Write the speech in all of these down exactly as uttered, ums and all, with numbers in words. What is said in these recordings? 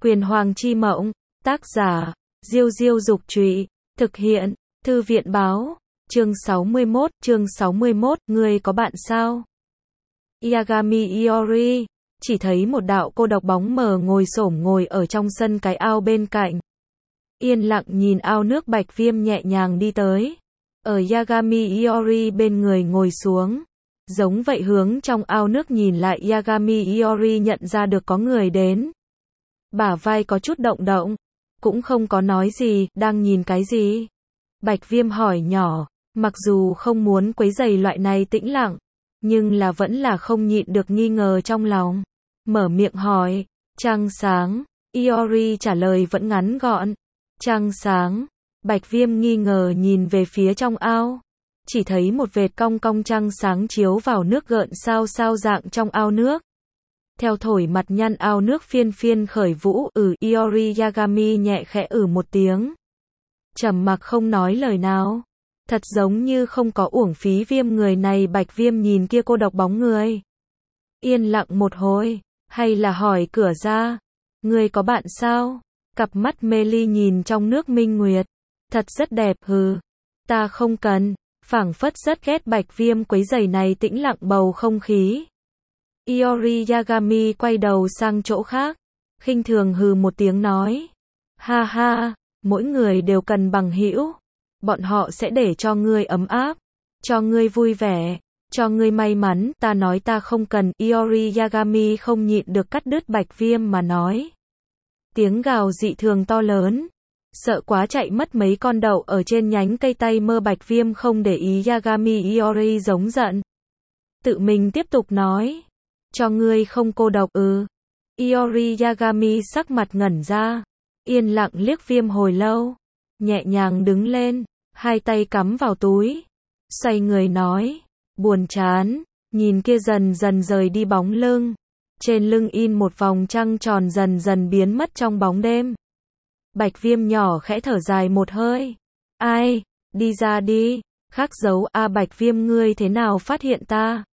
Quyền Hoàng Chi Mộng, tác giả, Diêu Diêu Dục Trụy, thực hiện, Thư viện Báo, chương sáu mươi mốt, chương sáu mươi mốt, ngươi có bạn sao? Yagami Iori, chỉ thấy một đạo cô độc bóng mờ ngồi xổm ngồi ở trong sân cái ao bên cạnh. Yên lặng nhìn ao nước Bạch Viêm nhẹ nhàng đi tới. Ở Yagami Iori bên người ngồi xuống. Giống vậy hướng trong ao nước nhìn lại, Yagami Iori nhận ra được có người đến. Bả vai có chút động động, cũng không có nói gì, đang nhìn cái gì? Bạch Viêm hỏi nhỏ, mặc dù không muốn quấy rầy loại này tĩnh lặng, nhưng là vẫn là không nhịn được nghi ngờ trong lòng. Mở miệng hỏi, trăng sáng, Iori trả lời vẫn ngắn gọn, trăng sáng. Bạch Viêm nghi ngờ nhìn về phía trong ao, chỉ thấy một vệt cong cong trăng sáng chiếu vào nước gợn sao sao dạng trong ao nước. Theo thổi mặt nhăn ao nước phiên phiên khởi vũ, ừ, Iori Yagami nhẹ khẽ ử ừ một tiếng. Trầm mặc không nói lời nào. Thật giống như không có uổng phí Viêm người này. Bạch Viêm nhìn kia cô độc bóng người. Yên lặng một hồi, hay là hỏi cửa ra, ngươi có bạn sao? Cặp mắt mê ly nhìn trong nước minh nguyệt. Thật rất đẹp, hừ. Ta không cần, phảng phất rất ghét Bạch Viêm quấy rầy này tĩnh lặng bầu không khí. Iori Yagami quay đầu sang chỗ khác, khinh thường hừ một tiếng nói. Ha ha, mỗi người đều cần bằng hữu. Bọn họ sẽ để cho ngươi ấm áp, cho ngươi vui vẻ, cho ngươi may mắn. Ta nói ta không cần. Iori Yagami không nhịn được cắt đứt Bạch Viêm mà nói. Tiếng gào dị thường to lớn. Sợ quá chạy mất mấy con đậu ở trên nhánh cây tay mơ. Bạch Viêm không để ý Yagami Iori giống giận. Tự mình tiếp tục nói. Cho ngươi không cô độc ư? Iori Yagami sắc mặt ngẩn ra. Yên lặng liếc Viêm hồi lâu. Nhẹ nhàng đứng lên, hai tay cắm vào túi. Xoay người nói. Buồn chán, nhìn kia dần dần rời đi bóng lưng. Trên lưng in một vòng trăng tròn dần dần biến mất trong bóng đêm. Bạch Viêm nhỏ khẽ thở dài một hơi. Ai, đi ra đi, khắc dấu. A Bạch Viêm, ngươi thế nào phát hiện ta?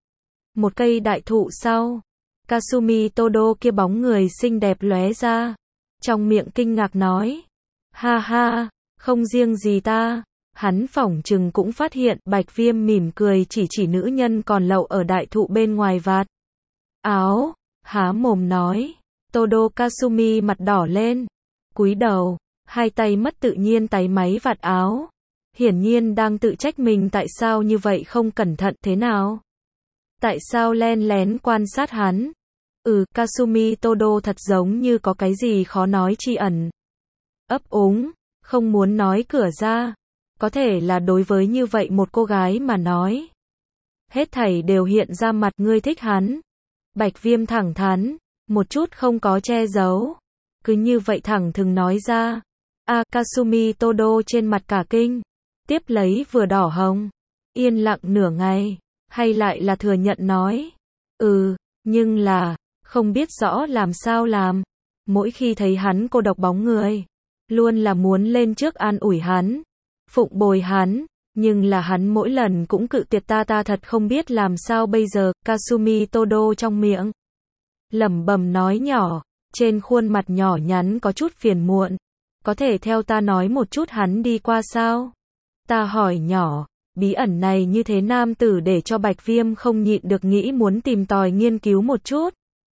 Một cây đại thụ sau, Kasumi Todo kia bóng người xinh đẹp lóe ra, trong miệng kinh ngạc nói. Ha ha, không riêng gì ta, hắn phỏng chừng cũng phát hiện. Bạch Viêm mỉm cười chỉ chỉ nữ nhân còn lậu ở đại thụ bên ngoài vạt áo, há mồm nói. Todo Kasumi mặt đỏ lên, cúi đầu, hai tay mất tự nhiên táy máy vạt áo. Hiển nhiên đang tự trách mình tại sao như vậy không cẩn thận. Thế nào? Tại sao len lén quan sát hắn? Ừ, Kasumi Todo thật giống như có cái gì khó nói chi ẩn. Ấp úng, không muốn nói cửa ra. Có thể là đối với như vậy một cô gái mà nói. Hết thảy đều hiện ra mặt. Ngươi thích hắn. Bạch Viêm thẳng thắn, một chút không có che giấu. Cứ như vậy thẳng thừng nói ra. A, Kasumi Todo trên mặt cả kinh. Tiếp lấy vừa đỏ hồng. Yên lặng nửa ngày. Hay lại là thừa nhận nói. Ừ, nhưng là, không biết rõ làm sao làm. Mỗi khi thấy hắn cô độc bóng người, luôn là muốn lên trước an ủi hắn, phụng bồi hắn, nhưng là hắn mỗi lần cũng cự tuyệt. Ta ta thật không biết làm sao bây giờ. Kasumi Todo trong miệng lẩm bẩm nói nhỏ, trên khuôn mặt nhỏ nhắn có chút phiền muộn. Có thể theo ta nói một chút hắn đi qua sao? Ta hỏi nhỏ. Bí ẩn này như thế nam tử để cho Bạch Viêm không nhịn được nghĩ muốn tìm tòi nghiên cứu một chút.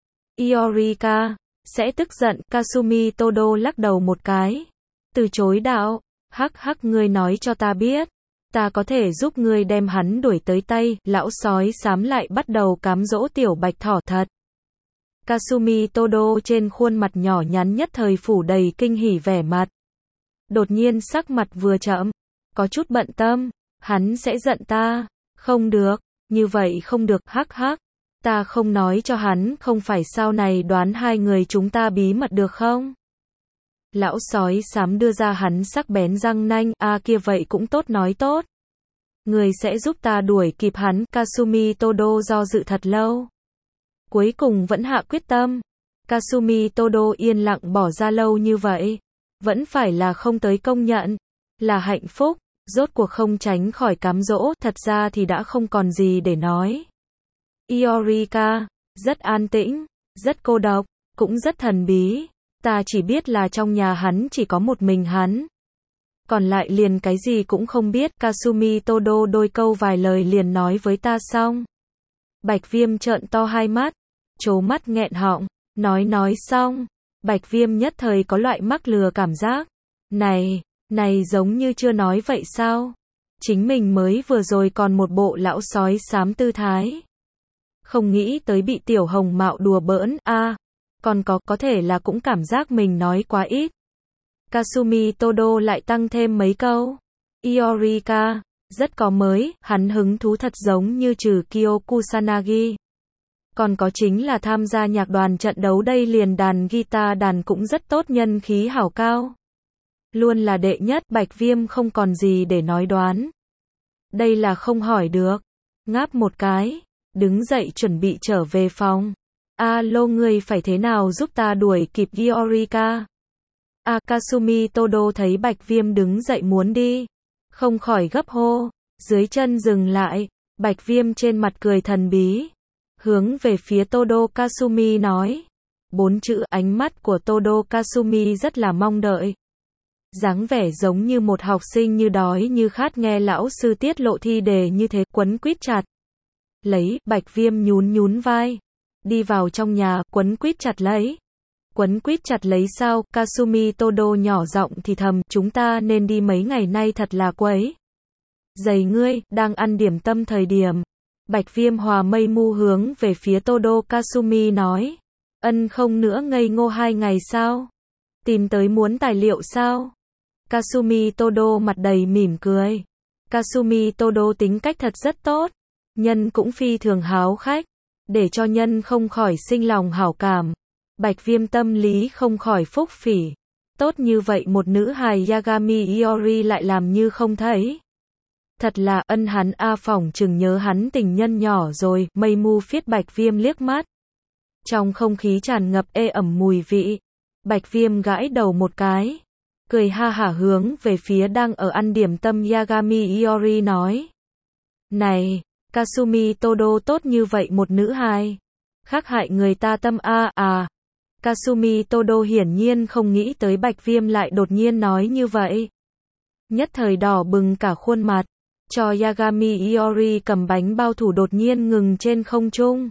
Iorika sẽ tức giận. Kasumi Todo lắc đầu một cái, từ chối đạo. Hắc hắc, ngươi nói cho ta biết, ta có thể giúp ngươi đem hắn đuổi tới tay. Lão sói xám lại bắt đầu cám dỗ tiểu bạch thỏ thật. Kasumi Todo trên khuôn mặt nhỏ nhắn nhất thời phủ đầy kinh hỉ vẻ mặt. Đột nhiên sắc mặt vừa chậm, có chút bận tâm. Hắn sẽ giận ta. Không được, như vậy không được. Hắc hắc, ta không nói cho hắn không phải sau này đoán hai người chúng ta bí mật được không? Lão sói xám đưa ra hắn sắc bén răng nanh. A à, kia vậy cũng tốt, nói tốt. Người sẽ giúp ta đuổi kịp hắn. Kasumi Todo do dự thật lâu, cuối cùng vẫn hạ quyết tâm. Kasumi Todo yên lặng bỏ ra lâu như vậy, vẫn phải là không tới công nhận, là hạnh phúc. Rốt cuộc không tránh khỏi cám dỗ. Thật ra thì đã không còn gì để nói. Iorika rất an tĩnh, rất cô độc, cũng rất thần bí. Ta chỉ biết là trong nhà hắn chỉ có một mình hắn. Còn lại liền cái gì cũng không biết. Kasumi Todo đôi câu vài lời liền nói với ta xong. Bạch Viêm trợn to hai mắt, trố mắt nghẹn họng, nói nói xong. Bạch Viêm nhất thời có loại mắc lừa cảm giác. Này, này giống như chưa nói vậy sao? Chính mình mới vừa rồi còn một bộ lão sói xám tư thái. Không nghĩ tới bị tiểu hồng mạo đùa bỡn, a à, còn có, có thể là cũng cảm giác mình nói quá ít. Kasumi Todo lại tăng thêm mấy câu. Iorika, rất có mới, hắn hứng thú thật giống như trừ Kyo Kusanagi. Còn có chính là tham gia nhạc đoàn trận đấu đây liền đàn guitar đàn cũng rất tốt nhân khí hảo cao. Luôn là đệ nhất. Bạch Viêm không còn gì để nói đoán. Đây là không hỏi được. Ngáp một cái, đứng dậy chuẩn bị trở về phòng. Alo ngươi phải thế nào giúp ta đuổi kịp Iorika? À, Kasumi Todo thấy Bạch Viêm đứng dậy muốn đi, không khỏi gấp hô, dưới chân dừng lại. Bạch Viêm trên mặt cười thần bí, hướng về phía Todo Kasumi nói. Bốn chữ. Ánh mắt của Todo Kasumi rất là mong đợi. Dáng vẻ giống như một học sinh như đói như khát nghe lão sư tiết lộ thi đề như thế, quấn quýt chặt lấy. Bạch Viêm nhún nhún vai, đi vào trong nhà, quấn quýt chặt lấy. Quấn quýt chặt lấy sao? Kasumi Todo nhỏ giọng thì thầm, chúng ta nên đi mấy ngày nay thật là quấy dày ngươi. Đang ăn điểm tâm thời điểm, Bạch Viêm hòa mây mu hướng về phía Todo Kasumi nói. Ân không nữa ngây ngô hai ngày sao? Tìm tới muốn tài liệu sao? Kasumi Todo mặt đầy mỉm cười. Kasumi Todo tính cách thật rất tốt, nhân cũng phi thường háo khách, để cho nhân không khỏi sinh lòng hảo cảm. Bạch Viêm tâm lý không khỏi phúc phỉ. Tốt như vậy một nữ hài Yagami Iori lại làm như không thấy. Thật là ân hắn a phỏng chừng nhớ hắn tình nhân nhỏ rồi. Mây mu phiết Bạch Viêm liếc mắt. Trong không khí tràn ngập ê ẩm mùi vị. Bạch Viêm gãi đầu một cái, cười ha hả hướng về phía đang ở ăn điểm tâm Yagami Iori nói. Này, Kasumi Todo tốt như vậy một nữ hài, khác hại người ta tâm a à. Kasumi Todo hiển nhiên không nghĩ tới Bạch Viêm lại đột nhiên nói như vậy. Nhất thời đỏ bừng cả khuôn mặt, cho Yagami Iori cầm bánh bao thủ đột nhiên ngừng trên không trung.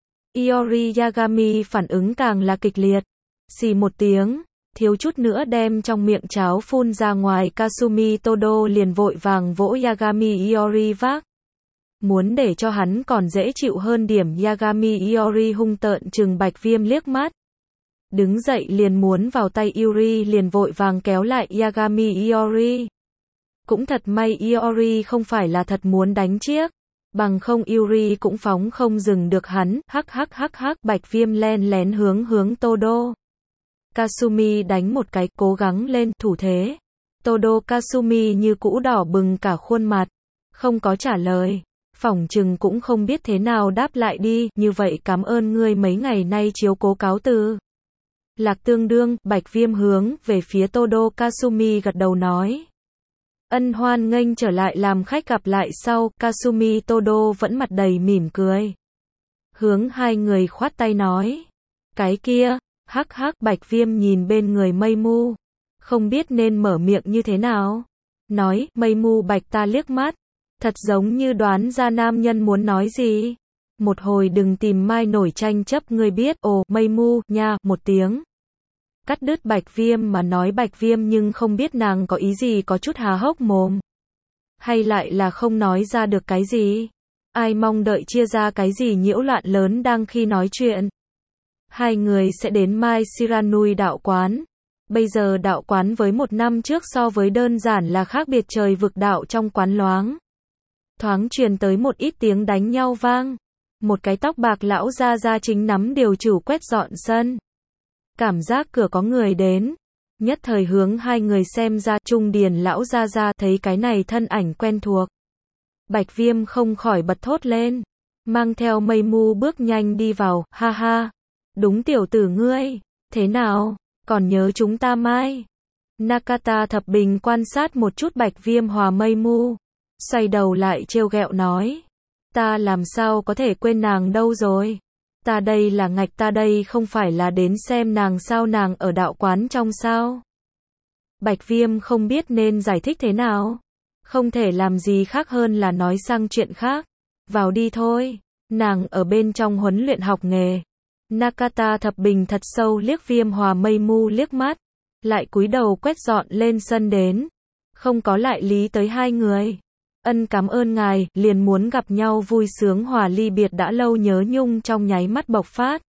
Iori Yagami phản ứng càng là kịch liệt, xì một tiếng, thiếu chút nữa đem trong miệng cháo phun ra ngoài. Kasumi Todo liền vội vàng vỗ Yagami Iori vác, muốn để cho hắn còn dễ chịu hơn điểm. Yagami Iori hung tợn trừng Bạch Viêm liếc mắt, đứng dậy liền muốn vào tay Iori, liền vội vàng kéo lại Yagami Iori. Cũng thật may Iori không phải là thật muốn đánh chiếc, bằng không Iori cũng phóng không dừng được hắn. Hắc hắc hắc hắc. Bạch Viêm len lén hướng hướng Todo Kasumi đánh một cái, cố gắng lên thủ thế. Todo Kasumi như cũ đỏ bừng cả khuôn mặt, không có trả lời, phỏng chừng cũng không biết thế nào đáp lại đi. Như vậy cảm ơn ngươi mấy ngày nay chiếu cố, cáo từ. Lạc tương đương. Bạch Viêm hướng về phía Todo Kasumi gật đầu nói. Ân hoan nghênh trở lại làm khách, gặp lại sau. Kasumi Todo vẫn mặt đầy mỉm cười, hướng hai người khoát tay nói. Cái kia, hắc hắc. Bạch Viêm nhìn bên người mây mu, không biết nên mở miệng như thế nào. Nói, mây mu bạch ta liếc mắt, thật giống như đoán ra nam nhân muốn nói gì. Một hồi đừng tìm mai nổi tranh chấp ngươi biết. Ồ, mây mu, nha, một tiếng. Cắt đứt Bạch Viêm mà nói. Bạch Viêm nhưng không biết nàng có ý gì, có chút há hốc mồm. Hay lại là không nói ra được cái gì. Ai mong đợi chia ra cái gì nhiễu loạn lớn đang khi nói chuyện. Hai người sẽ đến Mai Shiranui đạo quán. Bây giờ đạo quán với một năm trước so với đơn giản là khác biệt trời vực. Đạo trong quán loáng thoáng truyền tới một ít tiếng đánh nhau vang. Một cái tóc bạc lão gia gia chính nắm điều chủ quét dọn sân. Cảm giác cửa có người đến, nhất thời hướng hai người xem ra. Trung điền lão gia gia thấy cái này thân ảnh quen thuộc, Bạch Viêm không khỏi bật thốt lên, mang theo mây mu bước nhanh đi vào. Ha ha, đúng tiểu tử ngươi, thế nào, còn nhớ chúng ta mai? Nakata Thập Bình quan sát một chút Bạch Viêm hòa mây mu, xoay đầu lại trêu ghẹo nói. Ta làm sao có thể quên nàng đâu rồi. Ta đây là ngạch, ta đây không phải là đến xem nàng sao, nàng ở đạo quán trong sao? Bạch Viêm không biết nên giải thích thế nào. Không thể làm gì khác hơn là nói sang chuyện khác. Vào đi thôi. Nàng ở bên trong huấn luyện học nghề. Nakata thập bình thật sâu liếc Viêm Hòa Mây Mu liếc mắt. Lại cúi đầu quét dọn lên sân đến. Không có lại lý tới hai người. Ân cảm ơn ngài, liền muốn gặp nhau vui sướng hòa ly biệt đã lâu nhớ nhung trong nháy mắt bộc phát.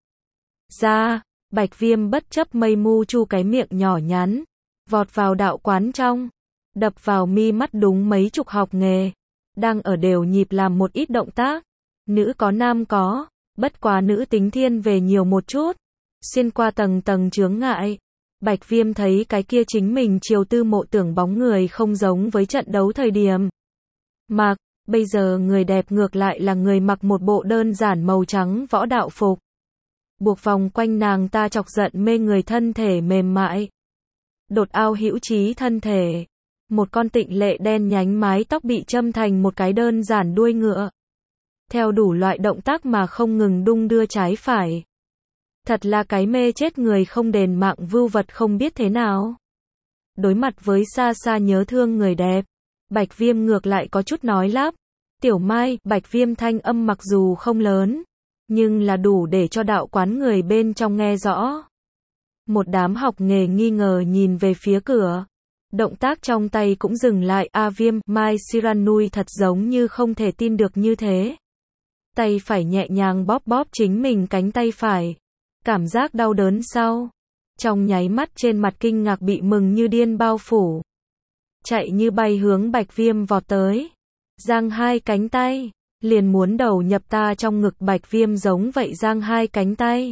Ra, Bạch Viêm bất chấp Mây Mu chu cái miệng nhỏ nhắn. Vọt vào đạo quán trong. Đập vào mi mắt đúng mấy chục học nghề. Đang ở đều nhịp làm một ít động tác. Nữ có nam có, bất quá nữ tính thiên về nhiều một chút. Xuyên qua tầng tầng chướng ngại. Bạch Viêm thấy cái kia chính mình chiều tư mộ tưởng bóng người không giống với trận đấu thời điểm. Mặc, bây giờ người đẹp ngược lại là người mặc một bộ đơn giản màu trắng võ đạo phục. Buộc vòng quanh nàng ta chọc giận mê người thân thể mềm mại. Đột ao hữu trí thân thể. Một con tịnh lệ đen nhánh mái tóc bị châm thành một cái đơn giản đuôi ngựa. Theo đủ loại động tác mà không ngừng đung đưa trái phải. Thật là cái mê chết người không đền mạng vưu vật không biết thế nào. Đối mặt với xa xa nhớ thương người đẹp. Bạch Viêm ngược lại có chút nói lắp. Tiểu Mai, Bạch Viêm thanh âm mặc dù không lớn. Nhưng là đủ để cho đạo quán người bên trong nghe rõ. Một đám học nghề nghi ngờ nhìn về phía cửa. Động tác trong tay cũng dừng lại. A Viêm, Mai Shiranui thật giống như không thể tin được như thế. Tay phải nhẹ nhàng bóp bóp chính mình cánh tay phải. Cảm giác đau đớn sau. Trong nháy mắt trên mặt kinh ngạc bị mừng như điên bao phủ. Chạy như bay hướng Bạch Viêm vọt tới. Giang hai cánh tay. Liền muốn đầu nhập ta trong ngực. Bạch Viêm giống vậy giang hai cánh tay.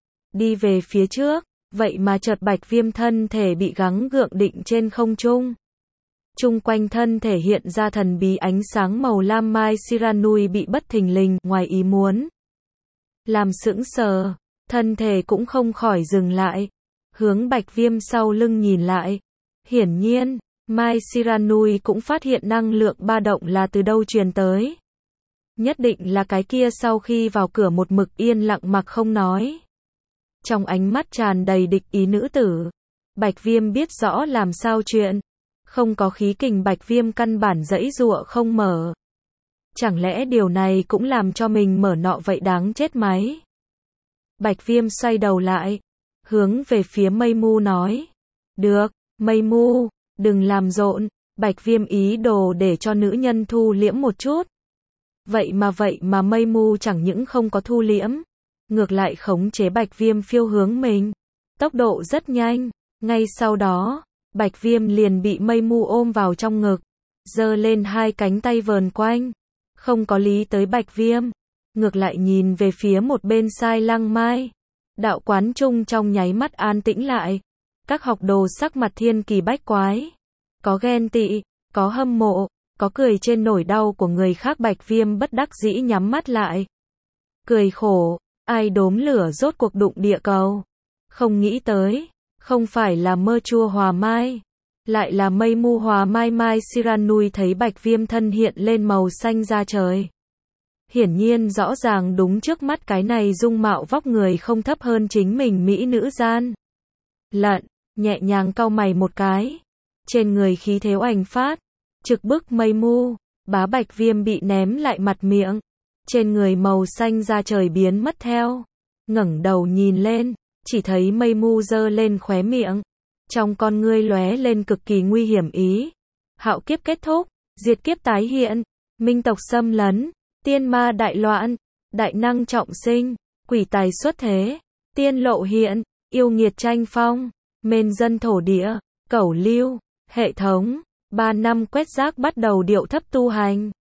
Đi về phía trước. Vậy mà chợt Bạch Viêm thân thể bị gắng gượng định trên không trung. Trung quanh thân thể hiện ra thần bí ánh sáng màu lam. Mai Shiranui bị bất thình lình, ngoài ý muốn. Làm sững sờ, thân thể cũng không khỏi dừng lại. Hướng Bạch Viêm sau lưng nhìn lại. Hiển nhiên, Mai Shiranui cũng phát hiện năng lượng ba động là từ đâu truyền tới. Nhất định là cái kia sau khi vào cửa một mực yên lặng mặc không nói. Trong ánh mắt tràn đầy địch ý nữ tử. Bạch Viêm biết rõ làm sao chuyện. Không có khí kình Bạch Viêm căn bản giãy giụa không mở. Chẳng lẽ điều này cũng làm cho mình mở nọ vậy đáng chết máy. Bạch Viêm xoay đầu lại. Hướng về phía Mây Mu nói. Được, Mây Mu, đừng làm rộn. Bạch Viêm ý đồ để cho nữ nhân thu liễm một chút. Vậy mà vậy mà Mây Mu chẳng những không có thu liễm. Ngược lại khống chế Bạch Viêm phiêu hướng mình. Tốc độ rất nhanh. Ngay sau đó, Bạch Viêm liền bị Mây Mu ôm vào trong ngực. Giơ lên hai cánh tay vờn quanh. Không có lý tới Bạch Viêm. Ngược lại nhìn về phía một bên Sai Lăng Mai. Đạo quán chung trong nháy mắt an tĩnh lại. Các học đồ sắc mặt thiên kỳ bách quái. Có ghen tị, có hâm mộ, có cười trên nỗi đau của người khác. Bạch Viêm bất đắc dĩ nhắm mắt lại. Cười khổ. Ai đốm lửa rốt cuộc đụng địa cầu. Không nghĩ tới. Không phải là mơ chua hòa mai. Lại là Mây Mu hòa mai. Mai Shiranui thấy Bạch Viêm thân hiện lên màu xanh da trời. Hiển nhiên rõ ràng đúng trước mắt cái này dung mạo vóc người không thấp hơn chính mình mỹ nữ gian. Lận, nhẹ nhàng cau mày một cái. Trên người khí thế oanh phát. Trực bức Mây Mu. Bá Bạch Viêm bị ném lại mặt miệng. Trên người màu xanh da trời biến mất theo. Ngẩng đầu nhìn lên. Chỉ thấy Mây Mu giơ lên khóe miệng. Trong con ngươi lóe lên cực kỳ nguy hiểm ý. Hạo kiếp kết thúc. Diệt kiếp tái hiện. Minh tộc xâm lấn. Tiên ma đại loạn. Đại năng trọng sinh. Quỷ tài xuất thế. Tiên lộ hiện. Yêu nghiệt tranh phong. Mên dân thổ địa. Cẩu lưu. Hệ thống. Ba năm quét rác bắt đầu điệu thấp tu hành.